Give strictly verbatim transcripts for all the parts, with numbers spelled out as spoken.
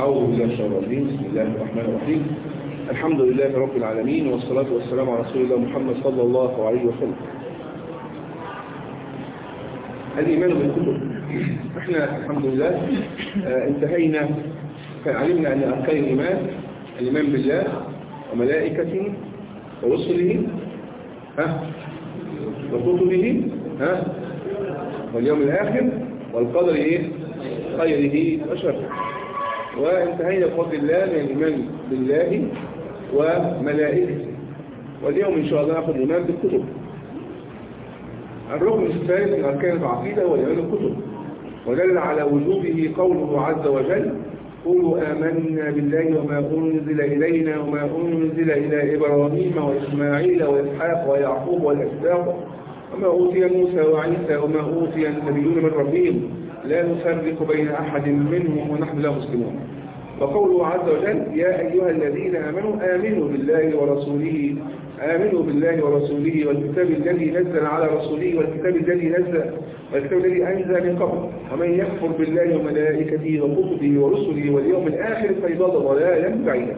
أعوذ بالله من الشيطان الرجيم. بسم الله الرحمن الرحيم. الحمد لله رب العالمين، والصلاة والسلام على رسول الله محمد صلى الله عليه وسلم. الإيمان بالكتب. احنا الحمد لله اه انتهينا، فعلمنا أن أركان الإيمان الإيمان بالله وملائكته ورسله ها وكتبه ها واليوم الآخر والقدر إيه خيره وشره. وانتهينا بفضل الله من الإيمان بالله وملائكته، واليوم إن شاء الله نأخذ الإيمان بالكتب. الركن الثالث من أركان العقيدة هو الإيمان بالكتب، ودل على وجوبه قوله عز وجل: قولوا آمنا بالله وما أنزل إلينا وما أنزل إلى إبراهيم وإسماعيل وإسحاق ويعقوب والأسباط وما أوتي موسى وعيسى وما أوتي النبيون من ربهم لا نفرق بين أحد منهم ونحن لا مسلمون. وقوله عز وجل: يا أيها الذين آمنوا آمنوا بالله ورسوله آمنوا بالله ورسوله والكتاب الذي نزل على رسوله والكتاب الذي نزل والكتاب الذي أنزل من قبل ومن يكفر بالله وملائكته وكتبه ورسله واليوم الآخر فيضل ضلالا بعيدا.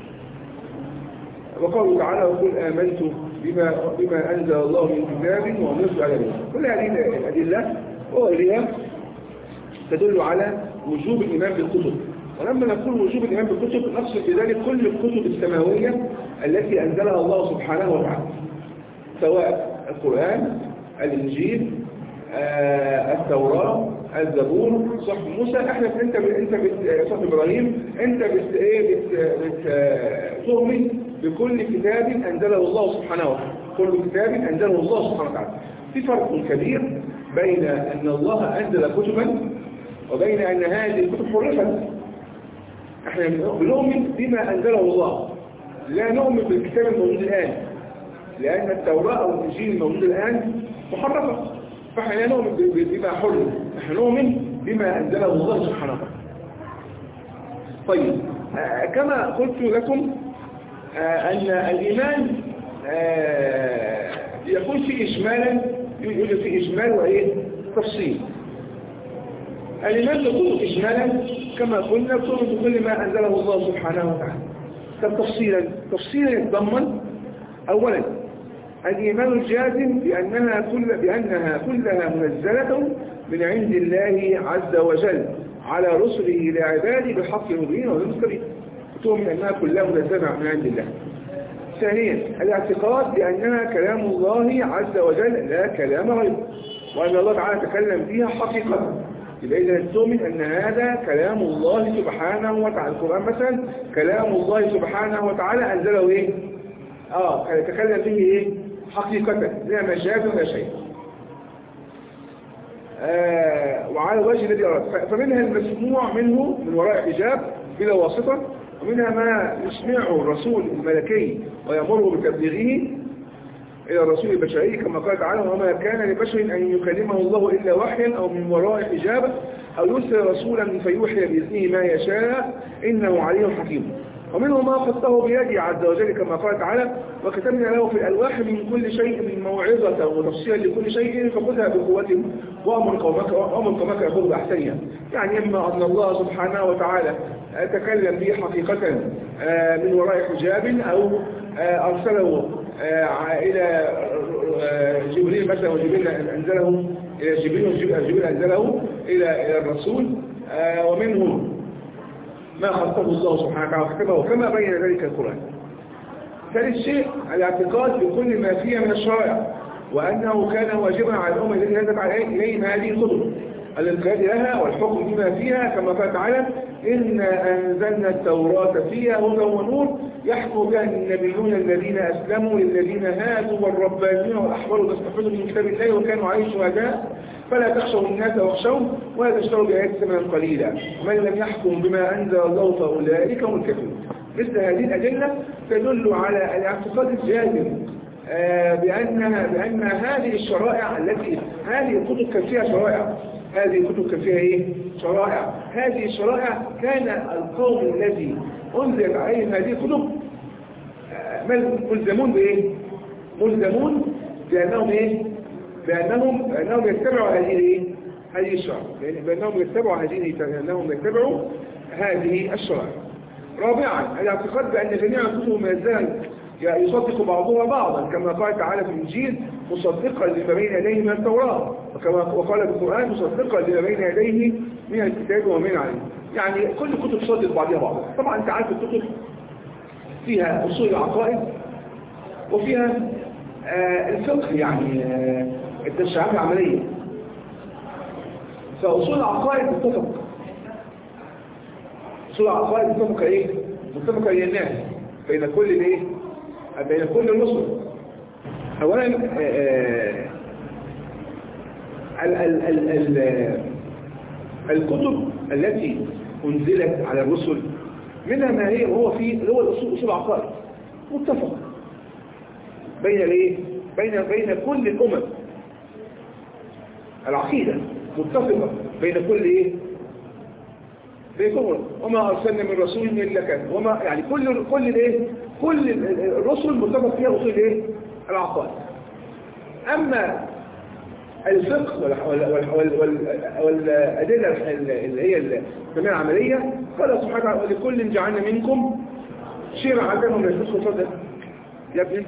وقوله تعالى: وقل آمنت بما بما أنزل الله من كتاب ومنزل على رسوله. كل هذه الأدلة وغيرها تدل على وجوب الإيمان بالكتب. ولما نقول وجوب الإيمان بالكتب نقصد بذلك كل الكتب السماوية التي أنزلها الله سبحانه وتعالى، سواء القرآن، الإنجيل، آه، التوراة، الزبور، صحف موسى. احنا انت انت صحف إبراهيم، انت بت ايه بتؤمن بكل كتاب أنزله الله سبحانه وتعالى، كل كتاب أنزله الله سبحانه وتعالى. في فرق كبير بين أن الله أنزل كتبا وبين أن هذه الكتب حرفت. احنا بنؤمن بما أنزله الله، لا نؤمن بالكتاب الموجود الآن، لأن التوراة أو الإنجيل الموجود الآن محرفة، فاحنا لا نؤمن بما حرف، احنا نؤمن بما أنزله الله سبحانه وتعالى. طيب، آه كما قلت لكم آه أن الإيمان آه يكون فيه إجمالا، يوجد فيه إجمال وإيه تفصيل. الإيمان يكون إجمالا كما قلنا تؤمن بكل ما أنزله الله سبحانه وتعالى. طب تفصيلا تفصيلا يتضمن أولا الإيمان الجازم بأنها كل بأنها كلها منزلة من عند الله عز وجل على رسله لعباده بالحق المبين والمستبين، تؤمن أنها كلها منزلة من عند الله. ثانيا الاعتقاد بأنها كلام الله عز وجل لا كلام غيره، وأن الله تعالى تكلم فيها حقيقة. يبقى إذا تؤمن أن هذا كلام الله سبحانه وتعالى. القرآن مثلا كلام الله سبحانه وتعالى أنزله إيه؟ آه تكلم فيه إيه؟ حقيقة لا مجاز ولا شيء. آه وعلى الوجه الذي أراد. فمنها المسموع منه من وراء حجاب بلا واسطة، ومنها ما يسمعه الرسول الملكي ويأمره بتبليغه إلى الرسول البشري كما قال تعالى: وما كان لبشر أن يكلمه الله إلا وحيا أو من وراء حجاب أو يرسل رسولا فيوحي بإذنه ما يشاء إنه عليم حكيم. ومنه ما خطه بيده عز وجل كما قال تعالى: وكتبنا له في الألواح من كل شيء من موعظة وتفصيلا لكل شيء فخذها بقوة وأمر قومك وأمر قومك يأخذ بأحسنها. يعني إما أن الله سبحانه وتعالى تكلم به حقيقة من وراء حجاب، أو أرسله إلى جبريل مثلا وجبريل أنزله إلى جبريل وجبريل أنزله إلى الرسول. ومنهم ما خطه الله سبحانه وتعالى وكتبه كما بين ذلك القرآن. ثالث شيء الاعتقاد بكل ما فيها من الشرائع، وأنه كان واجبا على الأمة التي نزلت إليهم هذه الكتب الانقياد لها والحكم بما فيها كما قال تعالى: إنا أنزلنا التوراة فيها هدى ونور يحكم بها النبيون الذين أسلموا للذين هادوا والربانيون والأحبار واستحفظوا من كتاب الله وكانوا عليه شهداء فلا تخشوا الناس واخشون ولا تشتروا بآيات ثمنا قليلا ومن لم يحكم بما أنزل الله فأولئك هم الكافرون. مثل هذه الأدلة تدل على الاعتقاد الجازم بأنها بأن هذه الشرائع التي هذه الكتب كان فيها شرائع هذه الكتب كان فيها ايه؟ شرائع. هذه الشرائع كان القوم الذي أنزل عليهم هذه الكتب ملزمون بإيه؟ ملزمون بأنهم إيه؟ بأنهم بأنهم يتبعوا هذه الايه؟ هذه الشرائع، يعني بأنهم يتبعوا هذه بأنهم يتبعوا هذه الشرائع. رابعا الاعتقاد بأن جميع الكتب ما زالت يصدق بعضها بعضا كما قال تعالى في الإنجيل مصدقا لما بين يديه من التوراة، وكما وقال في القرآن مصدقا لما بين يديه من الكتاب ومن عليه. يعني كل الكتب تصدق بعضها بعضا. طبعا انت عارف الكتب فيها أصول العقائد وفيها آه الفقه، يعني آه التشريعات العملية. فأصول العقائد متفق، أصول العقائد متفقة إيه؟ متفقة هي الناس بين كل الإيه؟ بين كل الرسل. أولا آه ال ال ال ال الكتب التي أنزلت على الرسل منها ما هي هو في اللي هو الأصول أصول العقائد متفق بين الايه بين بين كل الامم. العقيده متفقه بين كل ايه بين كل وما ارسلنا من رسول الا كان وما يعني كل كل الايه كل الرسل متفق فيها اصول ايه العقائد. اما الفقه والادله اللي هي التنميه العمليه قال سبحانه وتعالى ولكل جعلنا منكم شرعة ومن الفقه. اتفضل يا ابني.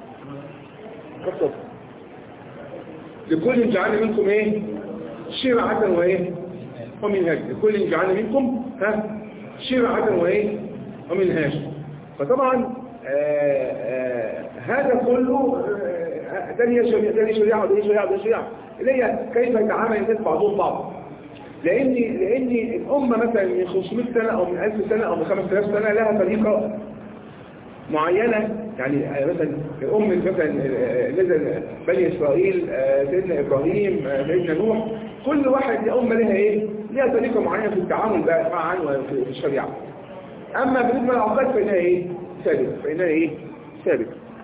لكل جعلنا منكم ايه شرعة وايه ومنهاج. لكل جعلنا منكم ها شرعة وايه ومنهاج. فطبعا آآ آآ هذا كله ده هي شريعة ده هي شريعة ده هي شريعة ده هي شريعة اللي هي كيف يتعامل الناس بعضهم بعض. لأن لأن الأمة مثلا من خمسمائة سنة أو من ألف سنة أو من خمسة آلاف سنة لها طريقة معينة. يعني مثلا الأم مثلا نزل بني إسرائيل سيدنا إبراهيم سيدنا نوح كل واحد يا أمة لها إيه؟ لها طريقة معينة في التعامل معا وفي الشريعة. أما بالنسبة للعقائد فإنها إيه؟ ثابت فإنها إيه؟ ثابت.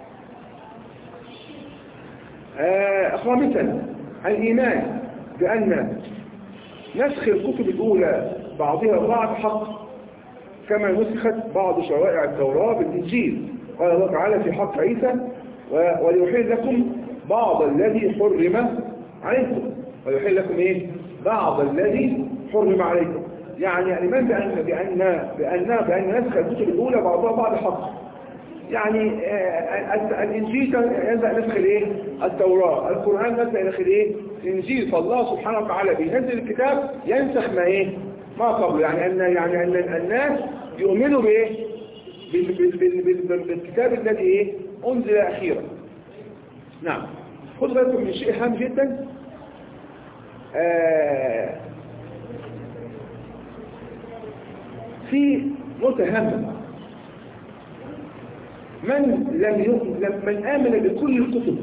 آه خامسا الإيمان بأن نسخ الكتب الأولى بعضها بعض حق كما نسخت بعض شرائع التوراة بالإنجيل. قال الله تعالى في حق عيسى وليحل لكم بعض الذي حرم عليكم. ويحل لكم إيه؟ بعض الذي حرم عليكم. يعني الإيمان بأن بأن بأن بأن نسخ الكتب الأولى بعضها بعض حق. يعني آه الإنجيل ينزل نسخ الإيه؟ التوراة. القرآن نزل نسخ الإيه؟ الإنجيل. فالله سبحانه وتعالى بينزل الكتاب ينسخ ما إيه؟ ما قبل. يعني أن يعني أن الناس يؤمنوا بإيه؟ بالكتاب الذي إيه؟ أنزل أخيرا. نعم. خذ بالكم من شيء هام جدا. آه في نقطة هامة. من لم يؤمن من آمن بكل الكتب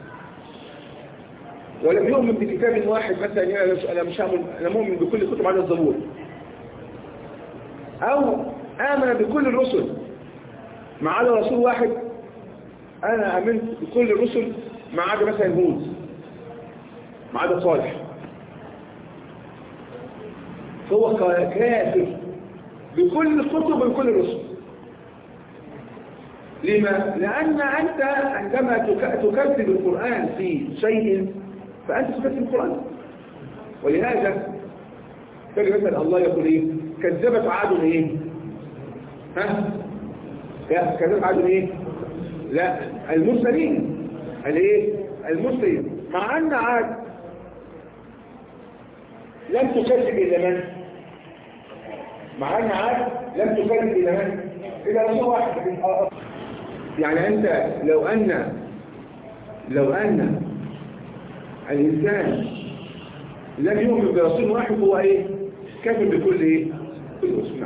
ولم يؤمن بكتاب واحد مثلا أنا مش أنا مؤمن بكل الكتب على الزبور أو آمن بكل الرسل ما عدا رسول واحد أنا آمنت بكل الرسل ما عدا مثلا هود ما عدا صالح فهو كافر بكل الكتب وبكل الرسل. لما؟ لأن أنت عندما تكذب القرآن في شيء فأنت تكذب القرآن. ولهذا تجد مثلا الله يقول إيه؟ كذبت عاد إيه؟ ها؟ كذبت عاد إيه؟ لا المرسلين الإيه؟ المرسلين. مع أن عاد لم تكذب إلا من؟ مع أن عاد لم تكذب إلا من؟ إلا رسول واحد. يعني أنت لو أن لو أن الإنسان لم يؤمن برسول واحد هو إيه؟ كافر بكل إيه؟ كل رسول.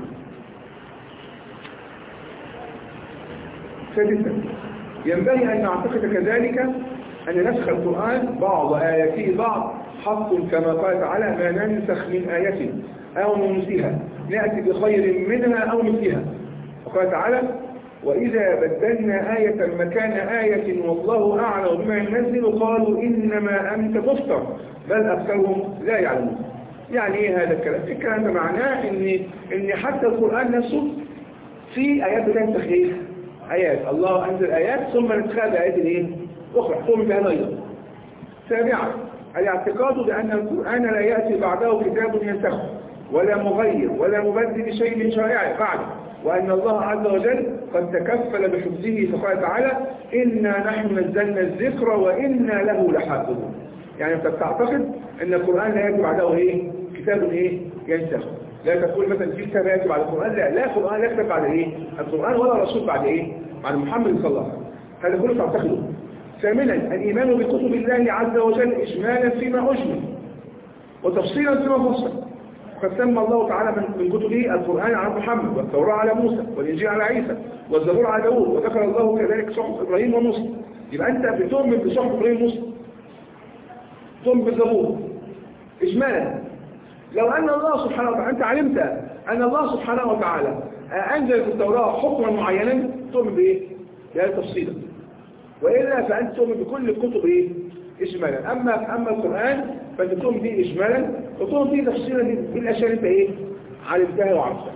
سادسا ينبغي أن نعتقد كذلك أن نسخ القرآن بعض آياته بعض حق كما قال تعالى ما ننسخ من آية أو ننسيها نأتي بخير منها أو مثلها. وقال تعالى وإذا بدلنا آية مكان آية والله أعلم بما ينزل قالوا إنما أنت مفتر بل أكثرهم لا يعلمون. يعني إيه هذا الكلام؟ الكلام ده معناه إن إن حتى القرآن نفسه في آيات بتنسخ إيه؟ آيات الله أنزل آيات ثم نسخها بآيات إيه؟ أخرى قوم بها أيضا. سابعا الاعتقاد بأن القرآن لا يأتي بعده كتاب ينسخه ولا مغير ولا مبدل شيء من شرائعه بعد، وأن الله عز وجل قد تكفل بحفظه فقال تعالى إنا نحن نزلنا الذكر وإنا له لحافظون. يعني أنت بتعتقد أن القرآن لا يأتي بعده إيه؟ كتاب إيه؟ ينسخ. لا تقول مثلا في كتاب يأتي بعد القرآن، لا لا القرآن لا يكتب بعد إيه؟ القرآن ولا رسول بعد إيه؟ بعد محمد صلى الله عليه وسلم. هذا كله تعتقده. ثامنا الإيمان بكتب الله عز وجل إجمالا فيما أجمل وتفصيلا فيما فصل. قد سمى الله تعالى من كتبه القرآن على محمد، والتوراة على موسى، والإنجيل على عيسى، والزبور على داود، وذكر الله كذلك صحف إبراهيم وموسى. يبقى أنت بتؤمن بصحف إبراهيم وموسى، تؤمن بالزبور إجمالا. لو أن الله سبحانه وتعالى أنت علمت أن الله سبحانه وتعالى أنزل في التوراة حكما معينا تؤمن بإيه؟ بهذا تفصيلا. وإلا فأنت تؤمن بكل الكتب إيه؟ إجمالا. أما أما القرآن فأنت تؤمن به إجمالا وتؤمن به تفصيلا بالأشياء اللي أنت إيه؟ علمتها وعرفتها.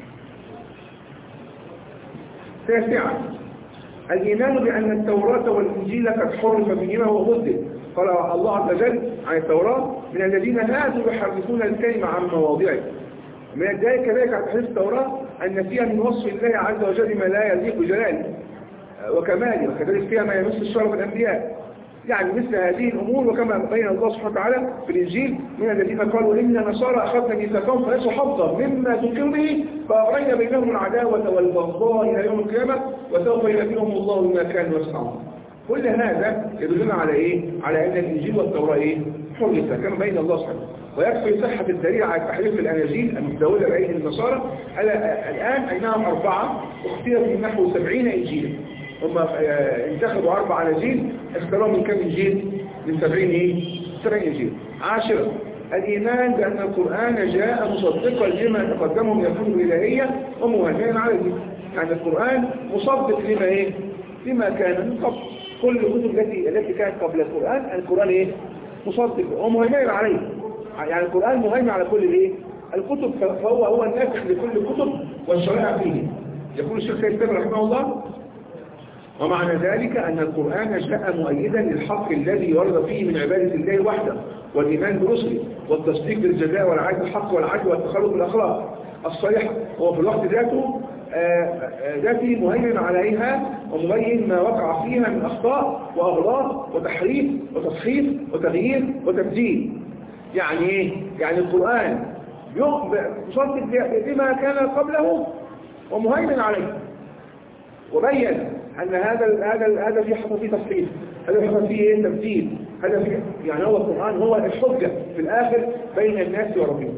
تاسعا الإيمان بأن التوراة والإنجيل قد حرف بهما وضده. قال الله عز وجل عن التوراة من الذين هادوا يحرفون الكلمة عن مواضعه. من الدليل كذلك على تحريف التوراة أن فيها من وصف الله عز وجل ما لا يليق بجلاله وكماله، وكذلك فيها ما يمس الشرف الأنبياء. يعني مثل هذه الأمور، وكما بين الله سبحانه وتعالى في الإنجيل من الذين قالوا إن نصارى أخذنا ميثاقهم فنسوا حظا مما ذكروا به فأغرينا بينهم العداوة والبغضاء إلى يوم القيامة وسوف ينبئهم الله بما كانوا يصنعون. كل هذا يدلنا على إيه؟ على أن الإنجيل والتوراة إيه؟ حرفة كما بين الله سبحانه. ويكفي صحة الدليل على تحريف الأناجيل المتداولة بأيدي النصارى. الآن أينهم أربعة اختيروا من نحو سبعين إنجيلا. هم انتخبوا أربع أناجيل اختاروا من كم إنجيل؟ من سبعين إيه؟ سبعين إنجيل. عاشرة الإيمان بأن القرآن جاء مصدقا لما تقدمه من الكتب الإلهية ومهيمنا عليه. يعني القرآن مصدق لما إيه؟ لما كان من قبل. كل الكتب التي التي كانت قبل القرآن القرآن إيه؟ مصدق ومهيمن عليه. يعني القرآن مهيمن على كل إيه؟ الكتب، فهو هو الناسخ لكل الكتب والشرائع فيه. يقول الشيخ سيد سابر رحمه الله: ومعنى ذلك أن القرآن جاء مؤيدا للحق الذي ورد فيه من عبادة الله وحده والإيمان برسله والتصديق بالجزاء والعدل الحق والعدل والتخلق بالأخلاق الصحيحة. هو في الوقت ذاته ذاته مهيمن عليها ومبين ما وقع فيها من أخطاء وأغلاط وتحريف وتصحيف وتغيير وتبديل. يعني إيه؟ يعني القرآن يصدق بما كان قبله ومهيمن عليه، وبين أن هذا هذا هذا في حصل فيه تصحيح، هذا حصل فيه إيه؟ تبديل، هذا فيه يعني هو القرآن هو الحجة في الآخر بين الناس وربهم.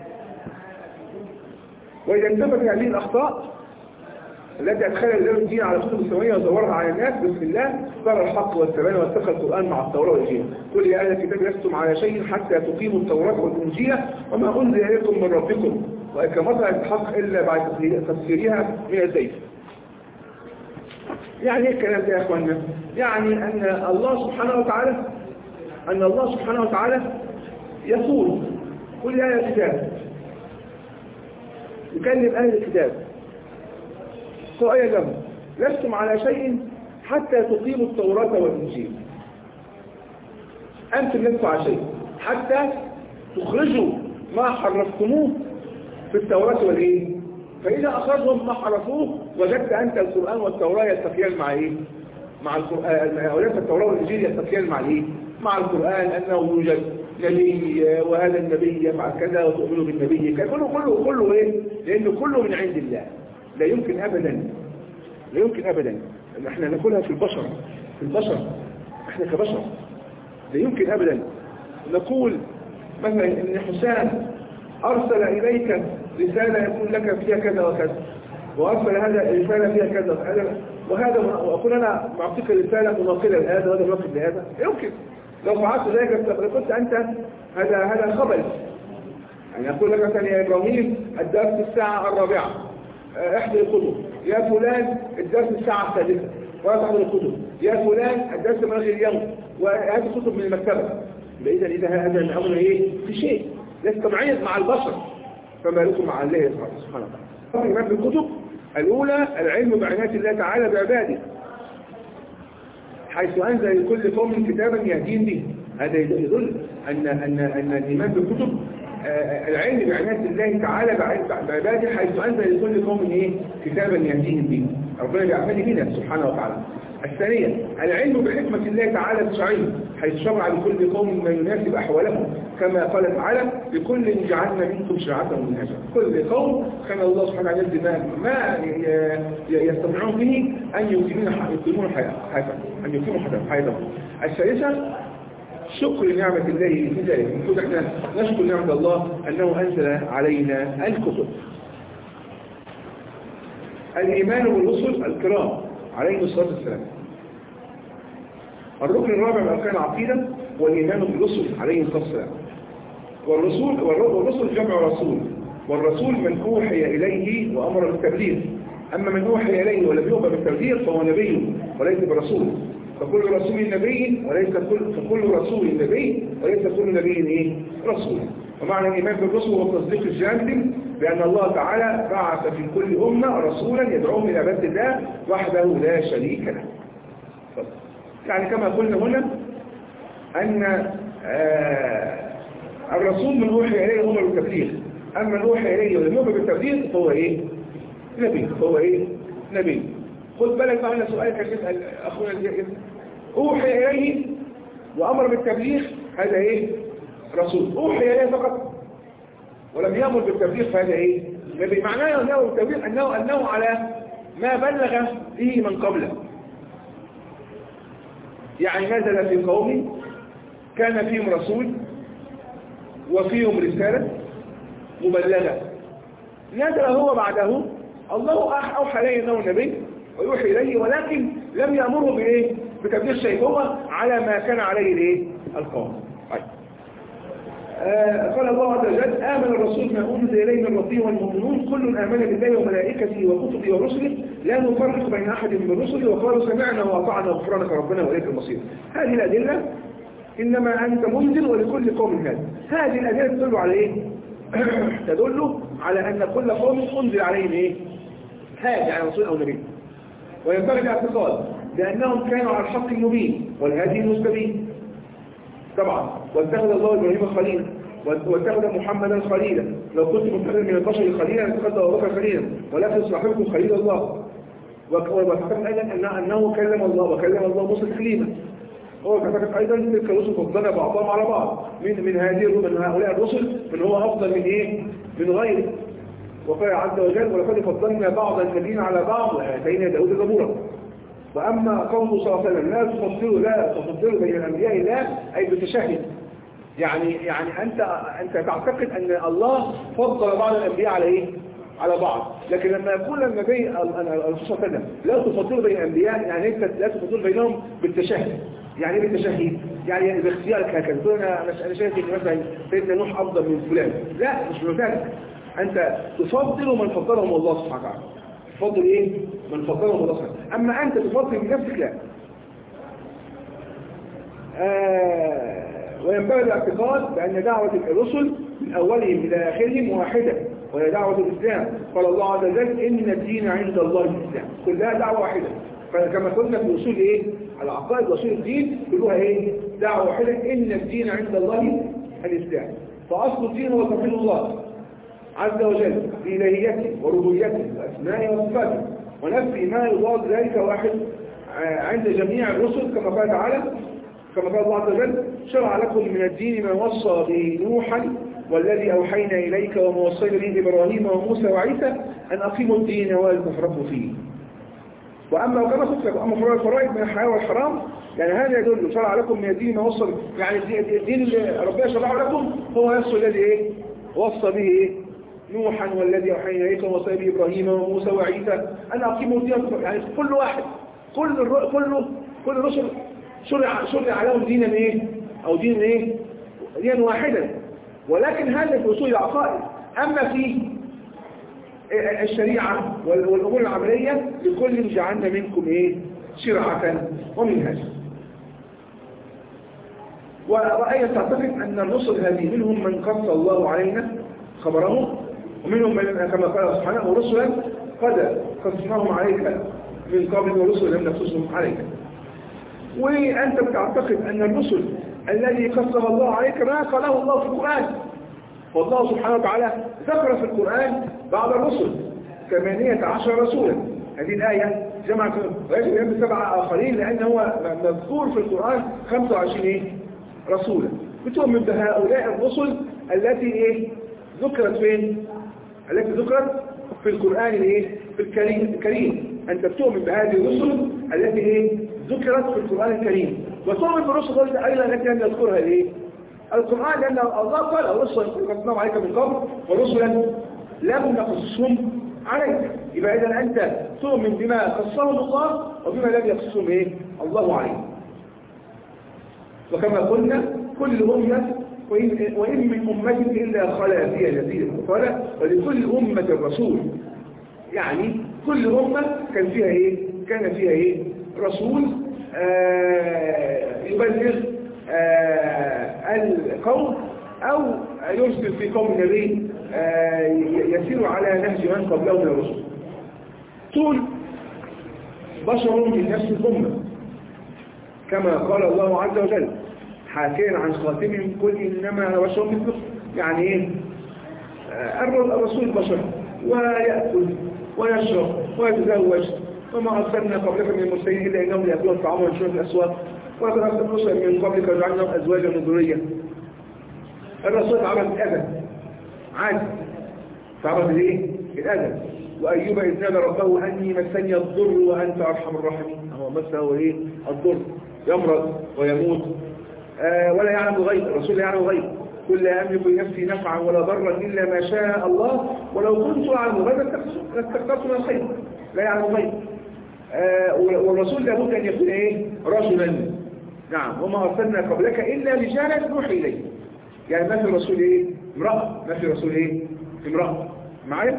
وإذا انتبهت هذه الأخطاء التي أدخل الإسلام الدين على كتب السماوية وزورها على الناس بسم الله صار الحق والثبات واتقى القرآن مع التوراة والإنجيل. قل يا أهل الكتاب لستم على شيء حتى تقيموا التوراة والإنجيل وما أنزل إليكم من ربكم وإقامتها الحق إلا بعد تفسيرها من الزيت. يعني إيه الكلام ده يا أخوانا؟ يعني أن الله سبحانه وتعالى أن الله سبحانه وتعالى يقول: قل يا أهل الكتاب، يكلم أهل الكتاب قائلا لهم: لستم على شيء حتى تقيموا التوراة والإنجيل. أنتم لستم على شيء حتى تخرجوا ما حرفتموه في التوراة والإيه؟ فإذا أخرجهم ما حرفوه وجدت أنت القرآن والتوراة يلتقيان مع إيه؟ مع القرآن. وليس التوراة والإنجيل يلتقيان مع إيه؟ مع القرآن، أنه يوجد نبي وهذا النبي يفعل كذا وتؤمنوا بالنبي كذا. كله كله كله إيه؟ لأنه كله من عند الله. لا يمكن أبدا لا يمكن أبدا أن احنا نقولها في البشر في البشر احنا كبشر لا يمكن أبدا نقول مثلا إن حسام أرسل إليك رسالة يقول لك فيها كذا وكذا، وأرسل هذا رسالة فيها كذا وكذا، وهذا وأقول أنا معطيك رسالة مناقلة لهذا وهذا مناقل لهذا. يمكن لو فعلت ذلك قلت أنت هذا هذا خبل. يعني أقول لك مثلا: يا إبراهيم الدرس الساعة الرابعة احضر الكتب. يا فلان الدرس الساعة السادسة ولا تحضر الكتب. يا فلان الدرس ملغي اليوم وهذه الكتب من المكتبة. إذا إذا هذا الأمر إيه؟ في شيء يستمعيز مع البشر، فما لكم مع الله سبحانه وتعالى. الإيمان بالكتب الأولى العلم بعناية الله تعالى بعباده، حيث أنزل لكل قوم كتابا يهدين به. هذا يدل أن أن أن الإيمان بالكتب العلم بعناية الله تعالى بعباده حيث أنزل لكل قوم إيه؟ كتابا يهديهم به. ربنا بيعمل بنا سبحانه وتعالى. الثانية العلم بحكمة الله تعالى الشرعية حيث شرع لكل قوم ما يناسب أحوالهم كما قال تعالى لكل جعلنا منكم شرعة ومنهجا. كل قوم كان الله سبحانه وتعالى ما يستطيعون به أن يقيمون حياتهم أن يقيموا حياتهم. الثالثة شكر نعمة الله في ذلك. المفروض احنا نشكر نعمة الله أنه أنزل علينا الكتب. الإيمان بالرسل الكرام عليهم الصلاة والسلام. الركن الرابع من أركان العقيدة والإيمان بالرسل عليهم الصلاة والسلام. والرسول والرسل جمع رسول، والرسول من أوحي إليه وأمر بالتبليغ. أما من أوحي إليه ولم يؤمر بالتبليغ فهو نبي وليس برسول. فكل رسول نبي وليس كل فكل رسول نبي وليس كل نبي ايه رسول. ومعنى الايمان بالرسل هو التصديق الجازم بان الله تعالى بعث في كل امه رسولا يدعوهم الى عباده الله وحده لا شريك له. يعني كما قلنا هنا ان آه الرسول من اوحي اليه امر بالتبليغ، اما من اوحي اليه ولم يؤمر بالتبليغ فهو ايه نبي فهو ايه نبي. خد بالك بقى من سؤال كان يسأل أخونا الجائز. أوحي إليه وأمر بالتبليغ هذا إيه؟ رسول. أوحي إليه فقط ولم يأمر بالتبليغ فهذا إيه؟ نبي. معناه أنه بالتبليغ أنه, أنه على ما بلغ به من قبله. يعني نزل في قوم كان فيهم رسول وفيهم رسالة مبلغة، نزل هو بعده الله أوحى إليه أنه نبي ويوحي إليه ولكن لم يأمره بإيه؟ بتبليغ شيء، هو على ما كان عليه الإيه؟ القوم. طيب. آه قال الله عز وجل آمن الرسول ما أنزل إليه من ربه والمؤمنون كل آمن بالله وملائكته وكتبه ورسله لا نفرق بين أحد من رسله وقالوا سمعنا وأطعنا غفرانك ربنا وإليك المصير. هذه الأدلة إنما أنت منذر ولكل قوم هذا. هذه الأدلة تدل على إيه؟ تدل على أن كل قوم أنزل عليهم إيه؟ هذا يعني رسول أو نبي. وينبغي الاعتقاد لأنهم كانوا على الحق المبين والهادي المستبين. طبعا واتخذ الله إبراهيم خليلا واتخذ محمدا خليلا. لو كنت متخذ من البشر خليلا اتخذ أبو بكر خليلا ولكن صاحبكم خليل الله. وتعتقد أيضا أنه كلم الله وكلم الله موسى تكليما. هو تعتقد أيضا تلك الرسل فضلنا بعضهم على بعض من من هذه من هؤلاء الرسل من هو أفضل من إيه؟ من غيره. وقال عز وجل ولقد فضلنا بعض النبيين على بعض وآتينا داود زبورا. وأما قوله صلى الله عليه وسلم لا تفضلوا لا تفضلوا بين الأنبياء لا أي بالتشهد. يعني يعني أنت أنت تعتقد أن الله فضل بعض الأنبياء على إيه؟ على بعض. لكن لما يقول النبي الرسول صلى الله عليه وسلم لا تفضلوا بين الأنبياء يعني أنت لا تفضلوا بينهم بالتشهد. يعني ايه بالتشهد؟ يعني باختيارك هكذا تقول أنا أنا شايف إن مثلا سيدنا نوح أفضل من فلان. لا مش بذلك. أنت تفضل من فضلهم الله سبحانه وتعالى. تفضل إيه؟ من فضلهم الله سبحانه وتعالى. أما أنت تفضل بنفسك لا. آه وينبغي الاعتقاد بأن دعوة الرسل من أولهم إلى آخرهم واحدة وهي دعوة الإسلام. قال الله عز وجل إن الدين عند الله الإسلام. كلها دعوة واحدة. فكما قلنا في أصول إيه؟ العقائد وأصول الدين كلها إيه؟ دعوة واحدة إن الدين عند الله الإسلام. فأصل الدين هو توحيد الله عز وجل بإلهيته وربوبيته وأسمائه وصفاته ونفي ما يضاد ذلك واحد عند جميع الرسل كما قال تعالى كما قال الله عز وجل شرع لكم من الدين ما وصى به نوحا والذي أوحينا إليك وما وصينا به إبراهيم وموسى وعيسى أن أقيموا الدين ولا تفرقوا فيه. وأما وكما قلت لكم أما الفرائض من الحياة والحرام يعني هذا يدل شرع لكم من الدين ما وصى يعني الدين اللي ربنا شرع لكم هو نفسه الذي إيه وصى به إيه نوحا والذي أوحينا إليك ووصى به إبراهيم وموسى وعيسى أن أقيموا الدين يعني كل واحد كل الر... كل كل رسل شرع شرع لهم دينا إيه أو دين إيه دينا واحدا. ولكن هذا في أصول العقائد. أما في الشريعة والأمور العملية لكل جعلنا منكم إيه شرعة ومنهاجا. ورأيت تعتقد أن الرسل هذه منهم من قص الله علينا خبرهم ومنهم من كما قال سبحانه ورسلا قد قصناهم عليك من قبل ورسل لم نقصهم عليك. وأنت بتعتقد أن الرسل الذي قصه الله عليك ما قاله الله في القرآن فالله سبحانه وتعالى ذكر في القرآن بعض الرسل ثمانية عشر رسولا. هذه الآية جمعت ويجب أن بسبعة آخرين لأن هو مذكور في القرآن خمسة وعشرين إيه؟ رسولا. بتؤمن بهؤلاء الرسل التي إيه؟ ذكرت فين؟ التي ذكرت في القرآن الإيه؟ في الكريم الكريم. أنت بتؤمن بهذه الرسل التي إيه؟ ذكرت في القرآن الكريم، وتؤمن بالرسل أيضا التي لم يذكرها الإيه؟ القرآن، لأن الله قال رسلا قصصناهم عليك من قبل ورسلا لم نقصصهم عليك. يبقى إذا أنت تؤمن بما قصهم الله وبما لم يقصصهم إيه؟ الله عليك. وكما قلنا كل أمة وإن من أمة إلا خلا فيها نذير قال ولكل أمة رسول، يعني كل أمة كان فيها إيه؟ كان فيها إيه؟ رسول آه يبلغ آه القوم أو يرسل في قوم نبي آه يسير على نهج من قبله من الرسل. طول بشر من نفس الأمة كما قال الله عز وجل حاكيا عن خاتمهم قل إنما أنا بشر مثلكم. يعني إيه؟ الرسول بشر ويأكل ويشرب ويتزوج، وما أرسلنا قبلك من المرسلين إلا إنهم يأكلون الطعام ويمشون في الأسواق ولقد أرسلنا رسلا من قبلك وجعلناهم أزواجا من ذرية. الرسول تعرض بالأذى عادي، تعرض بالإيه؟ بالأذى. وأيوب إذ نادى ربه أني مسني الضر وأنت أرحم الراحمين. هو مسه إيه؟ الضر، يمرض ويموت آه ولا يعلم الغيب. الرسول لا يعلم الغيب. قل لا أملك لنفسي نفعا ولا ضرا إلا ما شاء الله ولو كنت أعلم الغيب لاستكثرت من الخير. لا يعلم الغيب. آه والرسول لابد أن يكون إيه؟ رجلا. نعم. وما أرسلنا قبلك إلا رجالا نوحي إليه. يعني ما في الرسول إيه؟ امرأة. ما في الرسول إيه؟ امرأة. معايا؟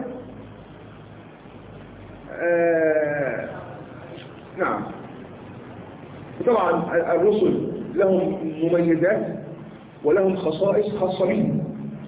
آه نعم. وطبعا الرسل لهم مميزات ولهم خصائص خاصة بهم،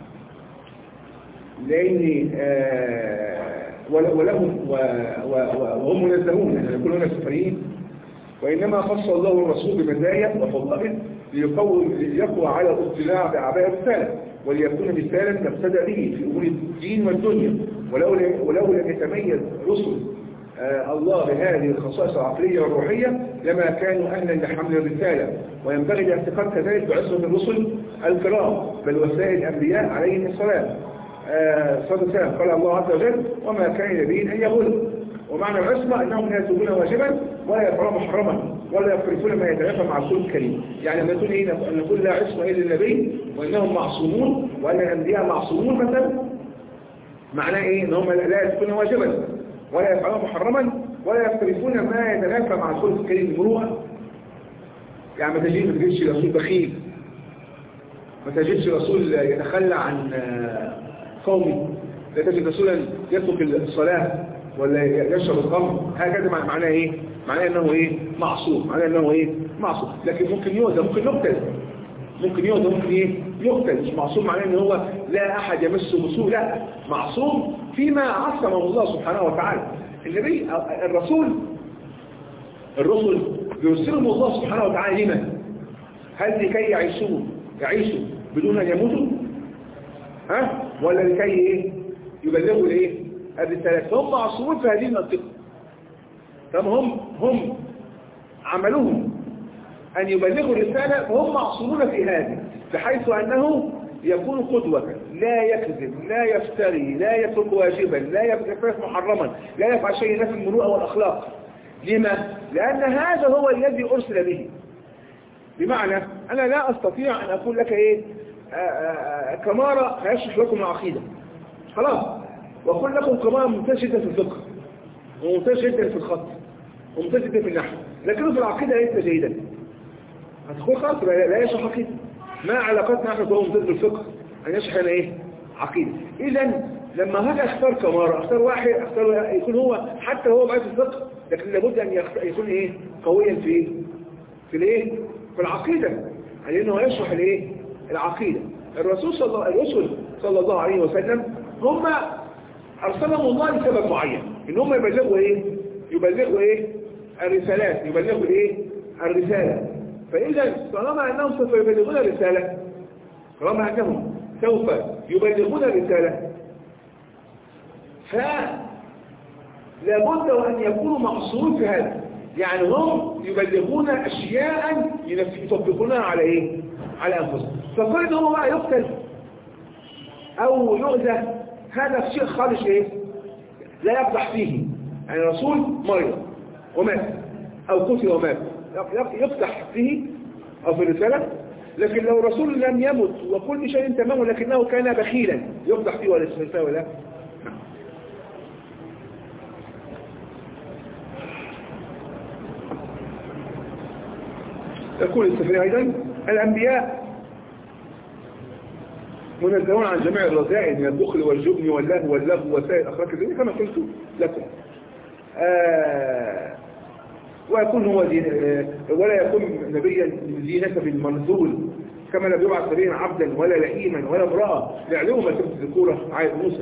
لأن آه ولهم وهم منزهون يعني يكونون سفريين، وإنما خص الله الرسول بمزايا وفضائل ليقوى على الاطلاع بأعباء الرسالة وليكون مثالا تقتدى به في أمور الدين والدنيا. ولو لم يتميز رسل آه الله بهذه الخصائص العقلية والروحية لما كانوا أهلا لحمل الرسالة. وينبغي الاعتقاد كذلك بعصمة الرسل الكرام بل وسائل الأنبياء عليهم السلام صلى الله عليه وسلم. قال الله عز وجل وما كان لنبي أن يغل. ومعنى العصمة أنهم لا يتركون واجبا ولا يفعلون محرما ولا يقترفون ما يتنافى مع الرسول الكريم. يعني لما نقول إيه؟ أن نقول لا عصمة إلا النبي وإنهم معصومون وأن الأنبياء معصومون مثلا، معناه إيه؟ أنهم لا يتركون واجبا ولا يفعلون محرما ولا يقترفون ما يتنافى مع الرسول الكريم المروءة. يعني ما تجيش ما تجيش رسول بخيل، ما تجدش رسول يتخلى عن قومه، لا تجد رسولا يترك الصلاة ولا يشرب الخمر. هكذا معناه ايه؟ معناه انه ايه؟ معصوم. معناه انه ايه؟ معصوم. لكن ممكن يؤذى، ممكن يقتل، ممكن يؤذى، ممكن ايه؟ يقتل. مش معصوم معناه ان هو لا احد يمسه بسوء، لا، معصوم فيما عصمه الله سبحانه وتعالى. النبي الرسول الرسل بيرسلهم الله سبحانه وتعالى لمن؟ هل لكي يعيشوا يعيشوا بدون أن يموتوا؟ ها؟ ولا لكي إيه؟ يبلغوا إيه؟ الرسالات. فهم معصومون في هذه المنطقة. طب هم هم عملهم أن يبلغوا الرسالة فهم معصومون في هذه، بحيث أنه يكون قدوة، لا يكذب، لا يفتري، لا يترك واجبا، لا يفعل محرما، لا يفعل شيء نفي المروءة والأخلاق. لما؟ لأن هذا هو الذي أرسل به. بمعنى أنا لا أستطيع أن أقول لك إيه آآ آآ كمارة هيشرح لكم العقيدة خلاص، وأقول لكم كمارة ممتاز جدا في الفقه وممتاز جدا في الخط وممتاز جدا في النحو، لكنه في العقيدة ليس جيدا. هتقول خلاص لا يشرح عقيدة. ما علاقتنا نحن هو ممتاز بالفقه أن يشرح لنا إيه عقيدة؟ إذا لما هذا اختار كمارة، اختار واحد اختار يكون هو حتى هو بعيد في الفقه، لكن لابد أن يكون إيه قويا في إيه في الإيه في العقيدة، لأنه يشرح الايه العقيدة. الرسول صلى الله الرسل صلى الله عليه وسلم هم أرسلهم الله لسبب معين، إن هم يبلغوا إيه يبلغوا إيه الرسالات، يبلغوا إيه الرسالة. فإذا طالما أنهم سوف يبلغون الرسالة، طالما أنهم سوف يبلغون الرسالة، فلابد أن يكونوا مقصورين في هذا، يعني هم يبلغون أشياء يطبقونها على إيه؟ على أنفسهم. فكل إن هو بقى يقتل أو يؤذى هذا شيء خالص إيه؟ لا يقدح فيه. يعني رسول مريض ومات أو قتل ومات يقدح فيه أو في الرسالة، لكن لو رسول لم يمت وكل شيء تمام ولكنه كان بخيلا يقدح فيه ولا الرسالة ولا. يقول السفري أيضا الأنبياء منزهون عن جميع الرذائل من البخل والجبن واللهو واللغو وسائر أخلاق الدنيا كما قلت لكم. آه ويكون هو آه ولا يكون نبيا ذي نسب منزول كما لم يبعث نبيا عبدا ولا لئيما ولا امرأة ليعلموا ما تبت الذكورة عائد موسى.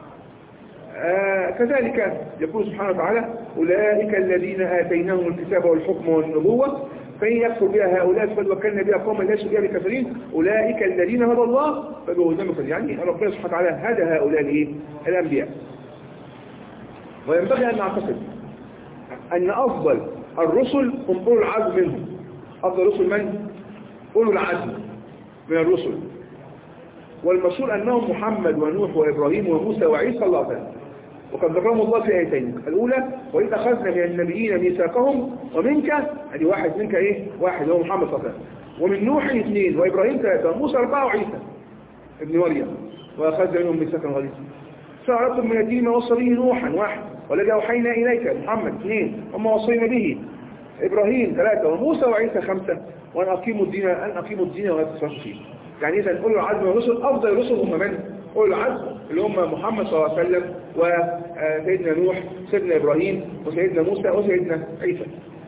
آه كذلك يقول سبحانه وتعالى أولئك الذين آتيناهم الكتاب والحكم والنبوة فإن يكفر بها هؤلاء فلوكلنا بها قوما ليسوا بها بكافرين أولئك الذين هدى الله فبهداهم مقتدون. يعني ربنا سبحانه وتعالى هدى هؤلاء الايه؟ الأنبياء. وينبغي أن نعتقد أن أفضل الرسل هم أولو العزم منهم. أفضل الرسل من؟ أولو العزم من الرسل، والمشهور أنهم محمد ونوح وإبراهيم وموسى وعيسى الله تعالى، وقد ذكرهم الله في آيتين. الأولى وإذ أخذنا من النبيين ميثاقهم ومنك، ادي واحد منك إيه؟ واحد هو محمد صلى الله عليه وسلم، ومن نوح اثنين وإبراهيم ثلاثة وموسى أربعة وعيسى ابن مريم وأخذنا منهم ميثاقا غليظا. فأردتم من الدين ما وصى به نوحا واحد والذي أوحينا إليك محمد اثنين وما وصينا به إبراهيم ثلاثة وموسى وعيسى خمسة وأن أقيموا الدين أن أقيموا الدين ولا تسرفوا فيه. يعني إذا أولو العزم من الرسل أفضل الرسل هم من؟ أولو العزم اللي هم محمد صلى الله عليه وسلم وسيدنا نوح سيدنا إبراهيم وسيدنا موسى وسيدنا عيسى.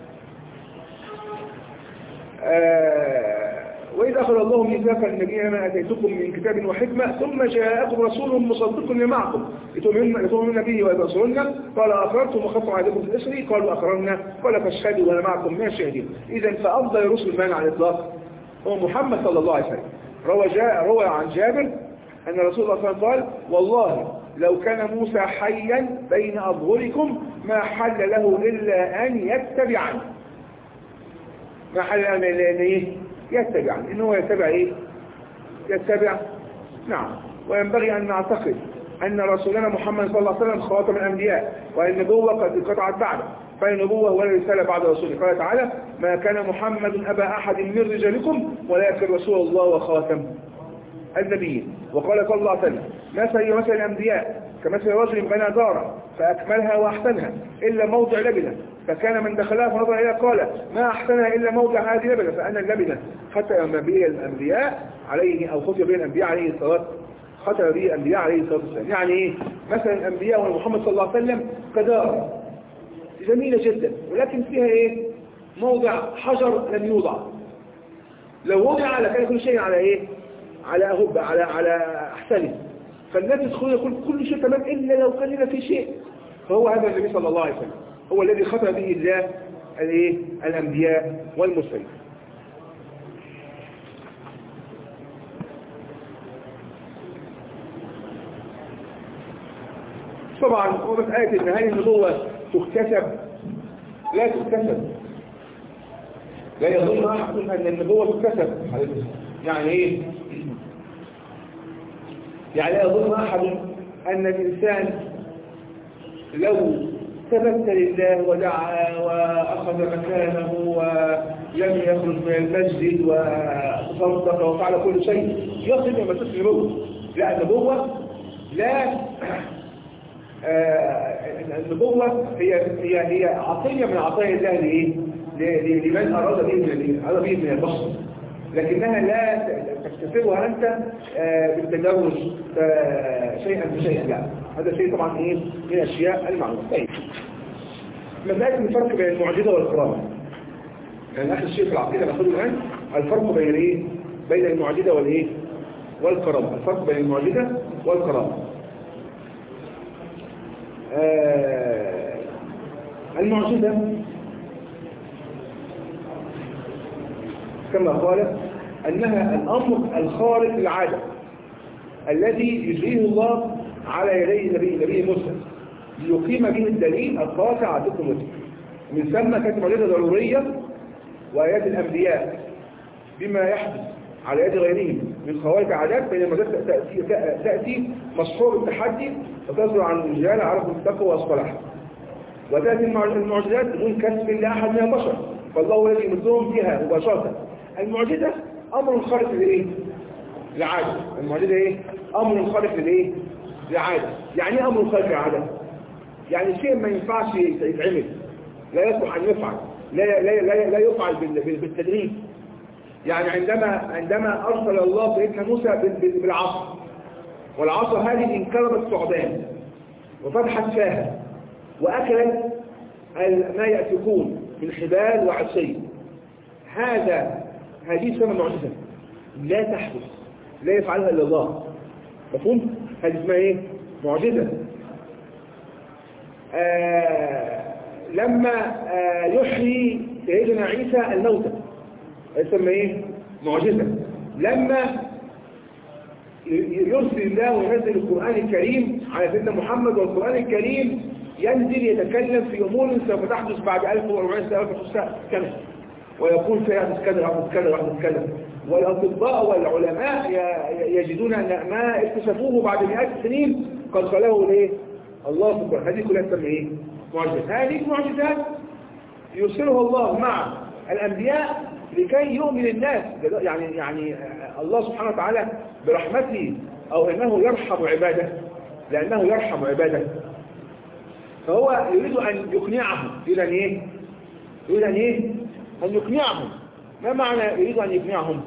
وإذا أخذ الله ميثاق النبيين ما أتيتكم من كتاب وحكمة ثم جاءكم رسول مصدق لمعكم لتؤمنون به وتنصرون قال أقررتم وخذتم عليكم في الإسر قالوا أقررنا قال فاشهدوا وأنا معكم من الشاهدين. إذا فأفضل الرسل من على الإطلاق هو محمد صلى الله عليه وسلم. روى جاء روى عن جابر أن رسول الله صلى الله عليه وسلم قال والله لو كان موسى حيا بين أظهركم ما حل له إلا أن يتبعني. ما حل له إلا أن إيه؟ يتبعني. إنه يتبع إيه؟ يتبع. نعم. وينبغي أن نعتقد أن رسولنا محمد صلى الله عليه وسلم خاتم الأنبياء والنبوة قد انقطعت بعده، فالنبوة ولا رسالة بعد رسوله. قال تعالى ما كان محمد أبا أحد من رجالكم ولكن رسول الله وخاتم النبيين. وقال صلى الله عليه وسلم مثل مثل الأنبياء كمثل رجل بنى دارا فأكملها وأحسنها إلا موضع لبنة فكان من دخلها فنظر إليها قال ما أحسنها إلا موضع هذه لبنة فأنا اللبنة ختم به الأنبياء عليه أو ختم به الأنبياء عليه الصلاة ختم به الأنبياء عليه الصلاة والسلام. يعني إيه؟ مثل الأنبياء ومحمد صلى الله عليه وسلم كدار جميلة جدا ولكن فيها إيه؟ موضع حجر لم يوضع، لو وضع لكان كل شيء على إيه؟ على هب على على أحسنه، فالذي يدخل يقول كل شيء تمام إلا لو كان لنا في شيء. فهو هذا النبي صلى الله عليه وسلم هو الذي ختم به الله الايه الأنبياء والمرسلين. طبعا ومسألة إن هذه النبوة تكتسب لا تكتسب، لا يظن أحد أن النبوة تكتسب. يعني إيه؟ يعني لا يظن أحد أن الإنسان لو ثبت لله ودعا وأخذ مكانه ولم يخرج من المسجد وتصدق وفعل كل شيء يصل إلى مسجد النبوة. لا النبوة لا آه النبوة هي هي هي عطية من عطايا الله لإيه؟ لمن أراد به من أراد به من البشر، لكنها لا تكتسبها أنت آه بالتجاوز آه شيئا بشيئا. لا هذا شيء طبعا إيه من الأشياء المعروفة. طيب مسألة الفرق بين المعجزة والكرامة، يعني آخر شيء في العقيدة ناخده الآن الفرق بين إيه؟ بين المعجزة والإيه؟ والكرامة. الفرق بين المعجزة والكرامة. آه المعجزة كما قال أنها الأمر الخارق للعادة، الذي يجريه الله على يدي نبي نبي موسى ليقيم به الدليل القاطع على صدق موسى. من ثم كانت معجزة ضرورية وآيات الأنبياء بما يحدث على يد غيرهم من خوارق عادات، فإن المعجزات تأتي, تأتي مصحوب التحدي وتصدر عن الرجال عرفوا التقوى والصلاح. وتأتي المعجزات بدون كسب لأحد من البشر، فالله الذي يمدهم بها مباشرة. المعجزة أمر خارق لإيه؟ للعادة. المعجزة إيه؟ أمر خارق لإيه؟ للعادة. يعني إيه أمر خارق للعادة؟ يعني شيء ما ينفعش يتعمل، لا يصلح أن يفعل، لا لا لا لا يفعل بالتدريج. يعني عندما عندما أرسل الله سيدنا موسى بالعصا، والعصا هذه انقلبت ثعبان وفتحت فاها وأكلت ما يأفكون من حبال وعصي. هذا هذه اسمها معجزة لا تحدث، لا يفعلها إلا الله. مفهوم؟ هذه اسمها إيه؟ معجزة. آه لما آه يحيي سيدنا عيسى الموتى يسمى إيه؟ معجزة. لما يرسل الله وينزل القرآن الكريم على سيدنا محمد، والقرآن الكريم ينزل يتكلم في أمور سوف تحدث بعد ألف وأربعمائة سنة، ويقول سيحدث كذا ويحدث كذا ويحدث كذا، والأطباء والعلماء يجدون أن ما اكتشفوه بعد مئات السنين قد خلقه ليه؟ الله سبحانه. هذه كلها تسمى إيه؟ معجزات. هذه معجزات يرسلها الله مع الأنبياء لكي يؤمن الناس. يعني يعني الله سبحانه وتعالى برحمته أو أنه يرحم عباده، لأنه يرحم عباده، فهو يريد أن يقنعهم. يريد أن إيه؟ يريد أن إيه؟ أن يقنعهم. ما معنى يريد أن يقنعهم؟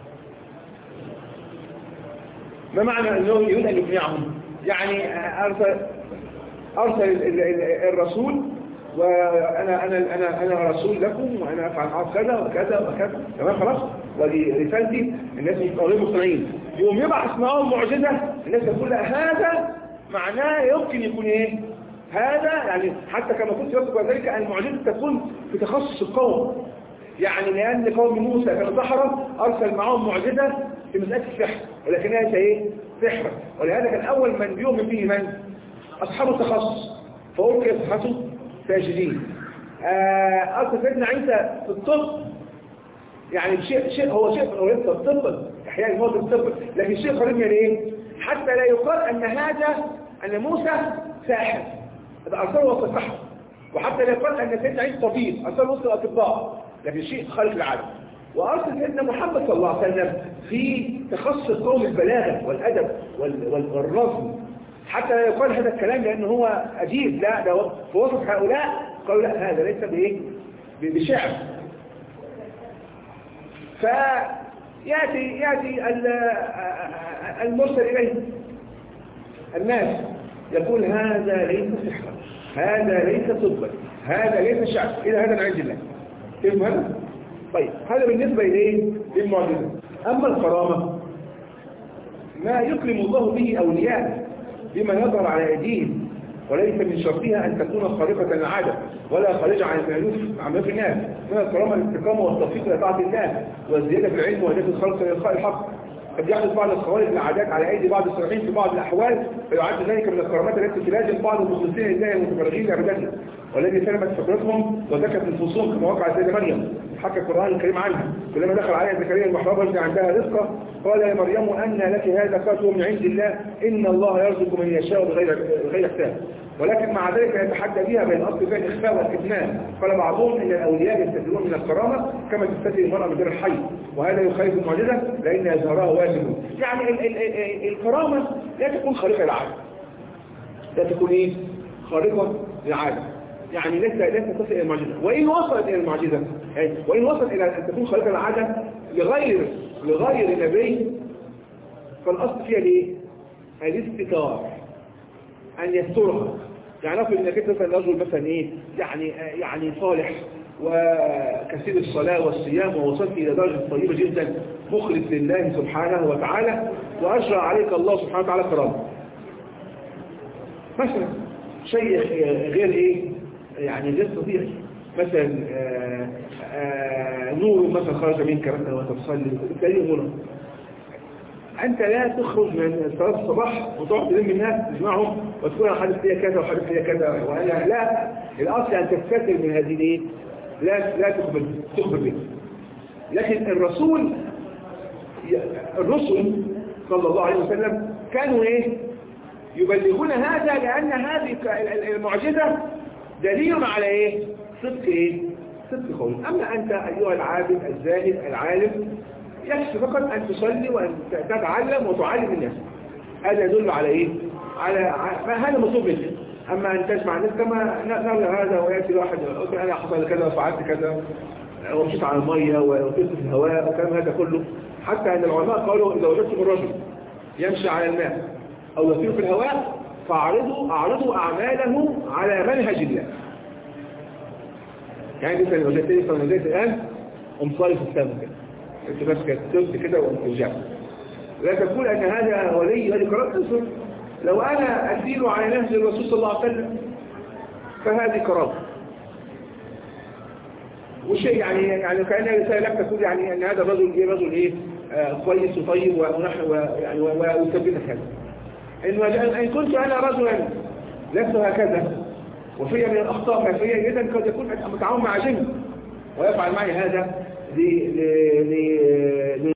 ما معنى أنه يريد أن يقنعهم؟ يعني أرسل أرسل الرسول، وأنا أنا أنا أنا رسول لكم، وأنا أفعل كذا وكذا وكذا، تمام خلاص، ودي رسالتي. الناس مش غير مقتنعين، يوم يبعث معهم معجزة الناس تقول هذا معناه يمكن يكون إيه؟ هذا يعني حتى كما كنت يذكر ذلك أن المعجزة تكون في تخصص القوم. يعني لأن قوم موسى كانوا سحرة، أرسل معهم معجزة في مسألة السحر، ولكنها إيه؟ سحر. ولهذا كان أول من يؤمن به من؟ أصحاب التخصص، فألقي التخصص ساجدين. أرسل سيدنا عيسى في الطب، يعني شيء شيء هو شيء هو لسه الطب، أحيانا الموت الطب، لكن شيء قريب من إيه؟ حتى لا يقال أن هذا أن موسى ساحر، هذا أرسله وسط السحر، وحتى لا يقال أن سيدنا عيسى طبيب، أرسله وسط الأطباء، لكن شيء خارق العادة. وأرسل سيدنا محمد صلى الله عليه وسلم في تخصص قوم البلاغة والأدب والرسم، حتى لا يقال هذا الكلام لأنه هو أديب، لا، ده في وسط هؤلاء قالوا لا، هذا ليس بإيه؟ بشعر. فيأتي يأتي المرسل إليه الناس يقول هذا ليس سحرا، هذا ليس طبا، هذا ليس شعر، إذا هذا من عند الله. كيف هذا؟ طيب هذا بالنسبة إليه للمعجزة. أما الكرامة ما يكرم الله به أولياء بما يظهر على أيديهم، وليس من شرطها أن تكون خارقة العادة ولا خارجة عن المألوف عن في الناس. من الكرامة الاستقامة والتوفيق إلى طاعة الله والزيادة في العلم وهداية الخلق لإلقاء الحق. قد يحدث بعض الخوارق العادات على أيدي بعض الصالحين في بعض الأحوال، فيعد ذلك من الكرامات التي تلازم بعض المخلصين لله المتفرغين لعبادته، والذي سلمت فكرتهم وزكت نفوسهم كما وقع سيدة مريم حكى القرآن الكريم عنها. ولما دخل عليها زكريا المحراب وجد عندها رزقا قال يا مريم أن لك هذا؟ قالت من عند الله إن الله يرزق من يشاء بغير بغير حساب. ولكن مع ذلك يتحدى بها بين أصل بين الإخفاء والكتمان. قال بعضهم إن الأولياء يستفيدون من الكرامة كما تستفيد المرأة من غير الحي، وهذا يخالف المعجزة لأن إظهارها واجب. يعني ال ال ال الكرامة لا تكون خارقة للعادة، لا تكون إيه؟ خارقة للعادة، يعني ليس ليس تصل إلى المعجزة. وإن وصلت إلى المعجزة، يعني وإن وصلت إلى أن تكون خارقة للعادة لغير لغير النبي، فالأصل فيها ليه؟ الاستتار، أن يسترها. يعني نقول إنك أنت مثلا رجل مثلا إيه؟ يعني يعني صالح وكثير الصلاة والصيام ووصلت إلى درجة طيبة جدا، مخلص لله سبحانه وتعالى، وأجرى عليك الله سبحانه وتعالى كرامة. مثلا شيء غير إيه؟ يعني غير طبيعي، مثلا آآ آآ نور مثلا خرج منك مثلا وتصلي تلاقيه نور. أنت لا تخرج من صلاة الصباح وتقعد تلم الناس تسمعهم وتقول أنا حدث فيها كذا وحدث فيها كذا وأنا لا، الأصل أن تستتر من هذه الإيه؟ لا لا تخبر تخبر به. لكن الرسول الرسل صلى الله عليه وسلم كانوا إيه؟ يبلغون هذا لأن هذه المعجزة دليل على إيه؟ صدق إيه؟ صدق قول. أما أنت أيها العابد الزاهد العالم يكفي فقط أن تصلي وأن تتعلم وتعلم الناس. هذا يدل على إيه؟ على هذا مطلوب منك. أما أن تسمع الناس كما نرى هذا ويأتي واحد يقول أنا حصل كذا وفعلت كذا ومشيت على المية وطلت في الهواء وكلام هذا كله. حتى أن العلماء قالوا إذا وجدتم الرجل يمشي على الماء أو يطير في الهواء فأعرضوا أعرضوا أعماله على منهج الله. يعني مثلا لو جئتني فنزلت الآن أمصاري في السماء كده أنت بس كتبت كده وأنت وجعت لا تقول أن هذا ولي هذه قرارة أنصر. لو أنا أسير على نهج الرسول صلى الله عليه وسلم فهذه قرارة وشيء يعني يعني كأنها رسالة لك تقول يعني أن هذا الرجل إيه رجل إيه آه كويس وطيب ونحن ويعني ويثبتك هذا. إن إن كنت أنا رجلا لست هكذا وفي من الأخطاء ما فيها إذا قد يكون متعاون مع جن ويفعل معي هذا